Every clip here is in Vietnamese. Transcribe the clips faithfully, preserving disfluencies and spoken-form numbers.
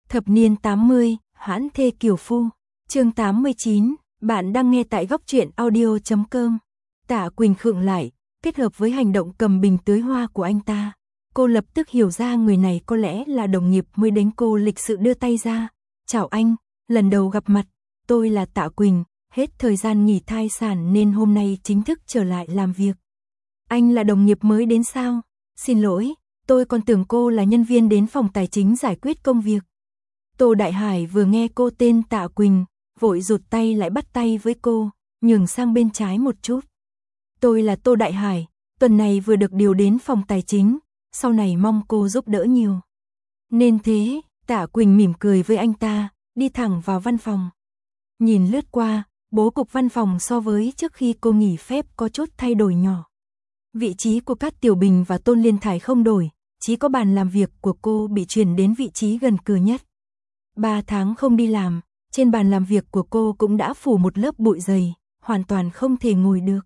Thập niên tám mươi, Hãn thê kiều phu. Chương tám mươi chín, bạn đang nghe tại góc truyện audio chấm com. Tạ Quỳnh khựng lại, kết hợp với hành động cầm bình tưới hoa của anh ta. Cô lập tức hiểu ra người này có lẽ là đồng nghiệp mới đến. Cô lịch sự đưa tay ra. Chào anh, lần đầu gặp mặt, tôi là Tạ Quỳnh, hết thời gian nghỉ thai sản nên hôm nay chính thức trở lại làm việc. Anh là đồng nghiệp mới đến sao? Xin lỗi, tôi còn tưởng cô là nhân viên đến phòng tài chính giải quyết công việc. Tô Đại Hải vừa nghe cô tên Tạ Quỳnh, vội rụt tay lại bắt tay với cô, nhường sang bên trái một chút. Tôi là Tô Đại Hải, tuần này vừa được điều đến phòng tài chính, sau này mong cô giúp đỡ nhiều. Nên thế, Tạ Quỳnh mỉm cười với anh ta, đi thẳng vào văn phòng. Nhìn lướt qua, bố cục văn phòng so với trước khi cô nghỉ phép có chút thay đổi nhỏ. Vị trí của Cát Tiểu Bình và Tôn Liên Thải không đổi, chỉ có bàn làm việc của cô bị chuyển đến vị trí gần cửa nhất. Ba tháng không đi làm, trên bàn làm việc của cô cũng đã phủ một lớp bụi dày, hoàn toàn không thể ngồi được.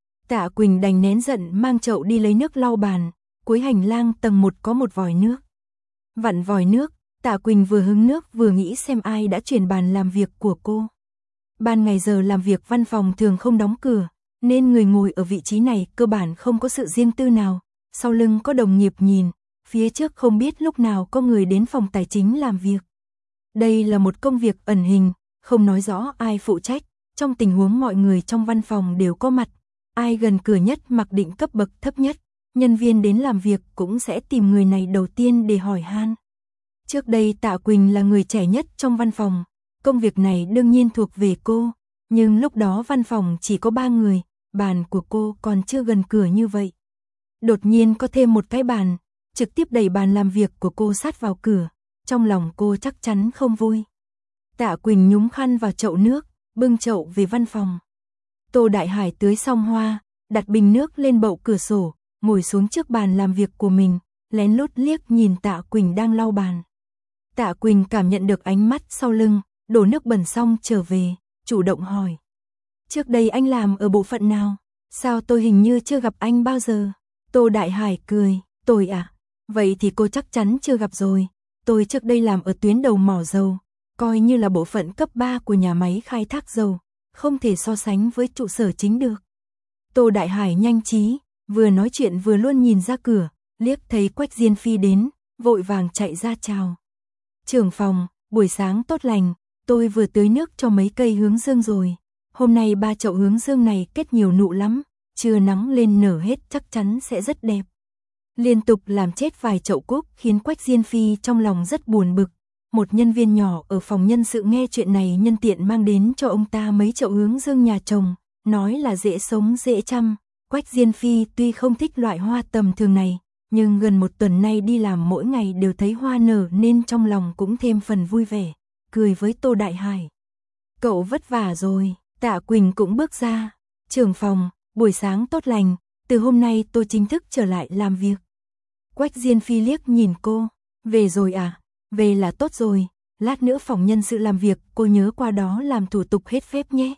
Tạ Quỳnh đành nén giận mang chậu đi lấy nước lau bàn, cuối hành lang tầng một có một vòi nước. Vặn vòi nước, Tạ Quỳnh vừa hứng nước vừa nghĩ xem ai đã chuyển bàn làm việc của cô. Ban ngày giờ làm việc văn phòng thường không đóng cửa, nên người ngồi ở vị trí này cơ bản không có sự riêng tư nào, sau lưng có đồng nghiệp nhìn, phía trước không biết lúc nào có người đến phòng tài chính làm việc. Đây là một công việc ẩn hình, không nói rõ ai phụ trách, trong tình huống mọi người trong văn phòng đều có mặt, ai gần cửa nhất mặc định cấp bậc thấp nhất, nhân viên đến làm việc cũng sẽ tìm người này đầu tiên để hỏi han. Trước đây Tạ Quỳnh là người trẻ nhất trong văn phòng, công việc này đương nhiên thuộc về cô, nhưng lúc đó văn phòng chỉ có ba người, bàn của cô còn chưa gần cửa như vậy. Đột nhiên có thêm một cái bàn, trực tiếp đẩy bàn làm việc của cô sát vào cửa, trong lòng cô chắc chắn không vui. Tạ Quỳnh nhúng khăn vào chậu nước, bưng chậu về văn phòng. Tô Đại Hải tưới xong hoa, đặt bình nước lên bậu cửa sổ, ngồi xuống trước bàn làm việc của mình, lén lút liếc nhìn Tạ Quỳnh đang lau bàn. Tạ Quỳnh cảm nhận được ánh mắt sau lưng, đổ nước bẩn xong trở về, chủ động hỏi. Trước đây anh làm ở bộ phận nào? Sao tôi hình như chưa gặp anh bao giờ? Tô Đại Hải cười, tôi à? Vậy thì cô chắc chắn chưa gặp rồi. Tôi trước đây làm ở tuyến đầu mỏ dầu, coi như là bộ phận cấp ba của nhà máy khai thác dầu, không thể so sánh với trụ sở chính được. Tô Đại Hải nhanh trí, vừa nói chuyện vừa luôn nhìn ra cửa, liếc thấy Quách Diên Phi đến, vội vàng chạy ra chào. Trưởng phòng, buổi sáng tốt lành, tôi vừa tưới nước cho mấy cây hướng dương rồi. Hôm nay ba chậu hướng dương này kết nhiều nụ lắm, trưa nắng lên nở hết chắc chắn sẽ rất đẹp. Liên tục làm chết vài chậu cúc khiến Quách Diên Phi trong lòng rất buồn bực. Một nhân viên nhỏ ở phòng nhân sự nghe chuyện này nhân tiện mang đến cho ông ta mấy chậu hướng dương nhà chồng, nói là dễ sống dễ chăm. Quách Diên Phi tuy không thích loại hoa tầm thường này, nhưng gần một tuần nay đi làm mỗi ngày đều thấy hoa nở nên trong lòng cũng thêm phần vui vẻ, cười với Tô Đại Hải. Cậu vất vả rồi. Tạ Quỳnh cũng bước ra. Trưởng phòng, buổi sáng tốt lành, từ hôm nay tôi chính thức trở lại làm việc. Quách Diên Phi liếc nhìn cô, về rồi à? Về là tốt rồi, lát nữa phòng nhân sự làm việc, cô nhớ qua đó làm thủ tục hết phép nhé.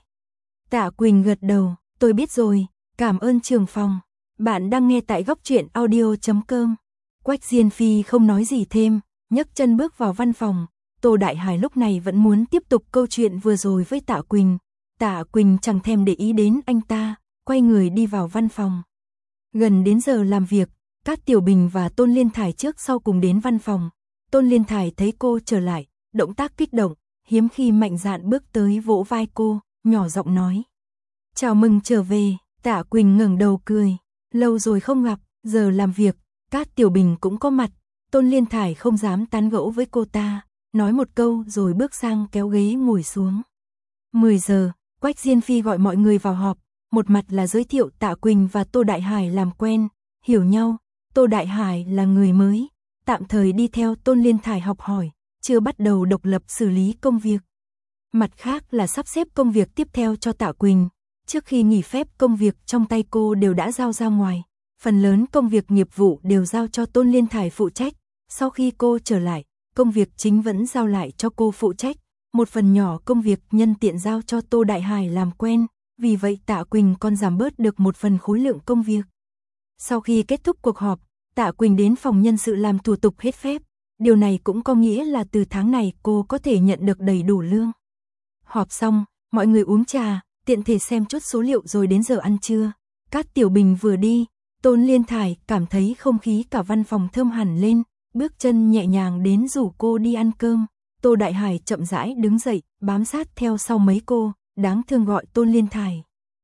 Tạ Quỳnh gật đầu, tôi biết rồi, cảm ơn trưởng phòng. Bạn đang nghe tại góc truyện audio chấm com. Quách Diên Phi không nói gì thêm, nhấc chân bước vào văn phòng. Tô Đại Hải lúc này vẫn muốn tiếp tục câu chuyện vừa rồi với Tạ Quỳnh. Tạ Quỳnh chẳng thèm để ý đến anh ta, quay người đi vào văn phòng. Gần đến giờ làm việc, Cát Tiểu Bình và Tôn Liên Thải trước sau cùng đến văn phòng. Tôn Liên Thải thấy cô trở lại, động tác kích động, hiếm khi mạnh dạn bước tới vỗ vai cô, nhỏ giọng nói. Chào mừng trở về. Tạ Quỳnh ngẩng đầu cười, lâu rồi không gặp, giờ làm việc, Cát Tiểu Bình cũng có mặt. Tôn Liên Thải không dám tán gẫu với cô ta, nói một câu rồi bước sang kéo ghế ngồi xuống. mười giờ, Quách Diên Phi gọi mọi người vào họp, một mặt là giới thiệu Tạ Quỳnh và Tô Đại Hải làm quen, hiểu nhau. Tô Đại Hải là người mới, tạm thời đi theo Tôn Liên Thải học hỏi, chưa bắt đầu độc lập xử lý công việc. Mặt khác là sắp xếp công việc tiếp theo cho Tạ Quỳnh. Trước khi nghỉ phép công việc trong tay cô đều đã giao ra ngoài, phần lớn công việc nghiệp vụ đều giao cho Tôn Liên Thải phụ trách. Sau khi cô trở lại, công việc chính vẫn giao lại cho cô phụ trách. Một phần nhỏ công việc nhân tiện giao cho Tô Đại Hải làm quen, vì vậy Tạ Quỳnh còn giảm bớt được một phần khối lượng công việc. Sau khi kết thúc cuộc họp, Tạ Quỳnh đến phòng nhân sự làm thủ tục hết phép, Điều này cũng có nghĩa là từ tháng này cô có thể nhận được đầy đủ lương. Họp xong, mọi người uống trà, tiện thể xem chút số liệu rồi đến giờ ăn trưa. Cát Tiểu Bình vừa đi, Tôn Liên Thải cảm thấy không khí cả văn phòng thơm hẳn lên, bước chân nhẹ nhàng đến rủ cô đi ăn cơm. Tô Đại Hải chậm rãi đứng dậy, bám sát theo sau mấy cô, đáng thương gọi Tôn Liên Thải.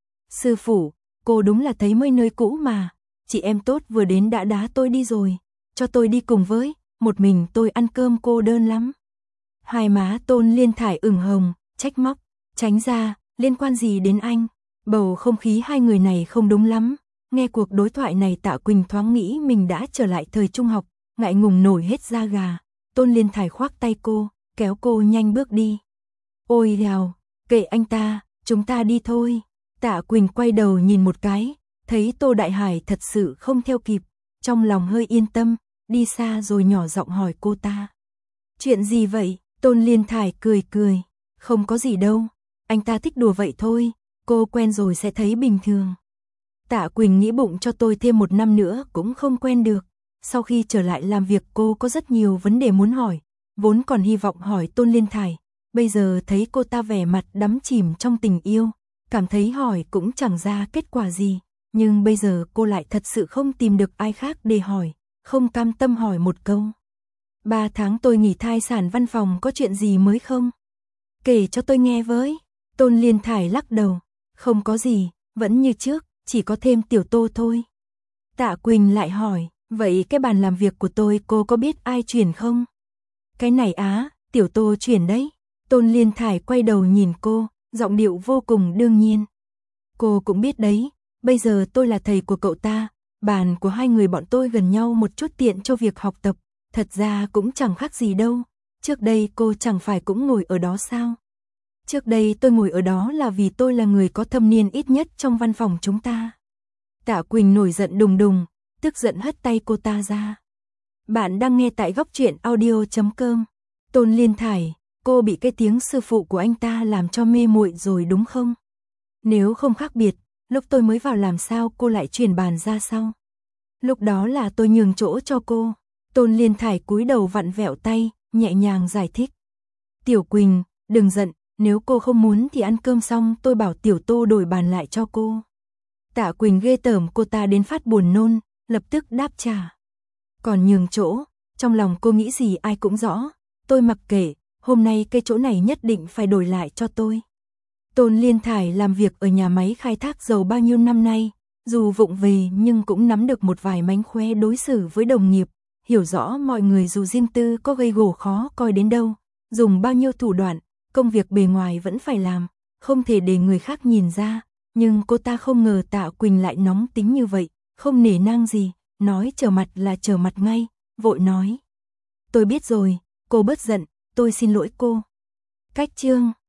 Sư phụ, cô đúng là thấy mấy nơi cũ mà, chị em tốt vừa đến đã đá tôi đi rồi, cho tôi đi cùng với, một mình tôi ăn cơm cô đơn lắm. Hai má Tôn Liên Thải ửng hồng, trách móc, tránh ra, liên quan gì đến anh? Bầu không khí hai người này không đúng lắm. Nghe cuộc đối thoại này Tạ Quỳnh thoáng nghĩ mình đã trở lại thời trung học, ngại ngùng nổi hết da gà. Tôn Liên Thải khoác tay cô, kéo cô nhanh bước đi. Ôi đào, kệ anh ta, chúng ta đi thôi. Tạ Quỳnh quay đầu nhìn một cái, thấy Tô Đại Hải thật sự không theo kịp, trong lòng hơi yên tâm, đi xa rồi nhỏ giọng hỏi cô ta. Chuyện gì vậy? Tôn Liên Thải cười cười, không có gì đâu, anh ta thích đùa vậy thôi, cô quen rồi sẽ thấy bình thường. Tạ Quỳnh nghĩ bụng cho tôi thêm một năm nữa cũng không quen được. Sau khi trở lại làm việc cô có rất nhiều vấn đề muốn hỏi, vốn còn hy vọng hỏi Tôn Liên Thải, bây giờ thấy cô ta vẻ mặt đắm chìm trong tình yêu, cảm thấy hỏi cũng chẳng ra kết quả gì, nhưng bây giờ cô lại thật sự không tìm được ai khác để hỏi, không cam tâm hỏi một câu. Ba tháng tôi nghỉ thai sản văn phòng có chuyện gì mới không? Kể cho tôi nghe với. Tôn Liên Thải lắc đầu, không có gì, vẫn như trước, chỉ có thêm Tiểu Tô thôi. Tạ Quỳnh lại hỏi, vậy cái bàn làm việc của tôi cô có biết ai chuyển không? Cái này á, Tiểu Tô chuyển đấy. Tôn Liên Thải quay đầu nhìn cô, giọng điệu vô cùng đương nhiên. Cô cũng biết đấy, bây giờ tôi là thầy của cậu ta, bàn của hai người bọn tôi gần nhau một chút tiện cho việc học tập, thật ra cũng chẳng khác gì đâu. Trước đây cô chẳng phải cũng ngồi ở đó sao? Trước đây tôi ngồi ở đó là vì tôi là người có thâm niên ít nhất trong văn phòng chúng ta. Tạ Quỳnh nổi giận đùng đùng, tức giận hất tay cô ta ra. Bạn đang nghe tại góc truyện audio chấm com. Tôn Liên Thải, cô bị cái tiếng sư phụ của anh ta làm cho mê muội rồi đúng không? Nếu không khác biệt, lúc tôi mới vào làm sao cô lại chuyển bàn ra sau? Lúc đó là tôi nhường chỗ cho cô. Tôn Liên Thải cúi đầu vặn vẹo tay, nhẹ nhàng giải thích. Tiểu Quỳnh, đừng giận, nếu cô không muốn thì ăn cơm xong tôi bảo Tiểu Tô đổi bàn lại cho cô. Tạ Quỳnh ghê tởm cô ta đến phát buồn nôn, lập tức đáp trả. Còn nhường chỗ, trong lòng cô nghĩ gì ai cũng rõ, tôi mặc kệ, hôm nay cái chỗ này nhất định phải đổi lại cho tôi. Tôn Liên Thải làm việc ở nhà máy khai thác dầu bao nhiêu năm nay, dù vụng về nhưng cũng nắm được một vài mánh khóe đối xử với đồng nghiệp, hiểu rõ mọi người dù riêng tư có gây gổ khó coi đến đâu, dùng bao nhiêu thủ đoạn, công việc bề ngoài vẫn phải làm, không thể để người khác nhìn ra, nhưng cô ta không ngờ Tạ Quỳnh lại nóng tính như vậy, không nể nang gì, nói trở mặt là trở mặt ngay, vội nói. Tôi biết rồi, cô bớt giận, tôi xin lỗi cô. Cách chương